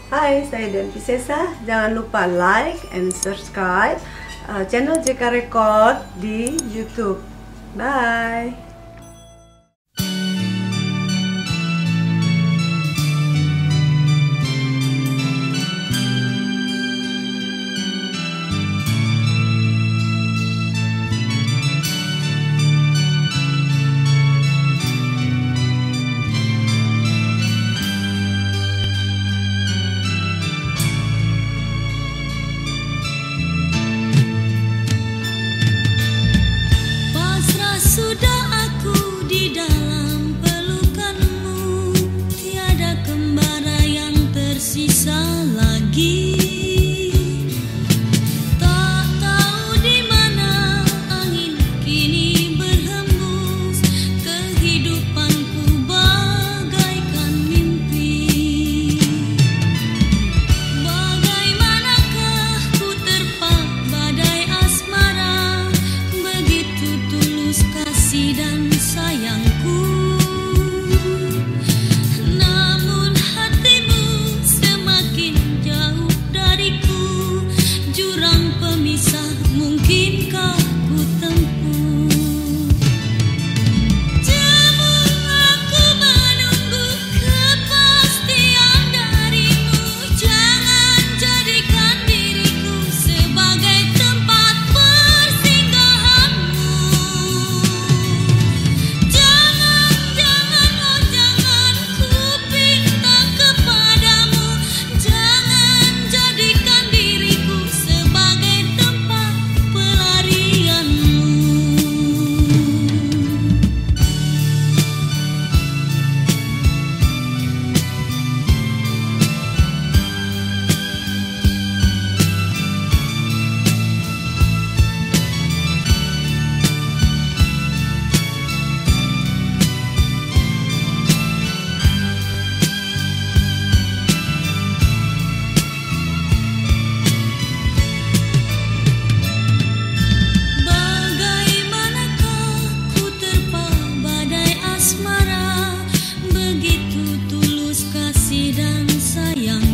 Hai, saya Dian Piscesa. Jangan lupa like and subscribe channel JK Record di YouTube. Bye. Sudah aku di dalam pelukanmu, tiada kembara yang tersisa lagi. Tak tahu di mana angin kini berhembus, kehidupanku bagaikan mimpi. Bagaimanakah ku terpa badai asmara, begitu tulus kasih dan sayangku. Namun hatimu semakin jauh dariku, jurang pemisah mungkinkah ku tempuh. Namun aku menunggu kepastian darimu. Jangan jadikan diriku sebagai tempat persinggahanmu. Jangan, oh jangan ku pinta kepadamu. Jangan jadikan diriku sebagai tempat pelarianmu. Bagaimanakah ku terpa badai asmara, begitu tulus kasih dan sayang.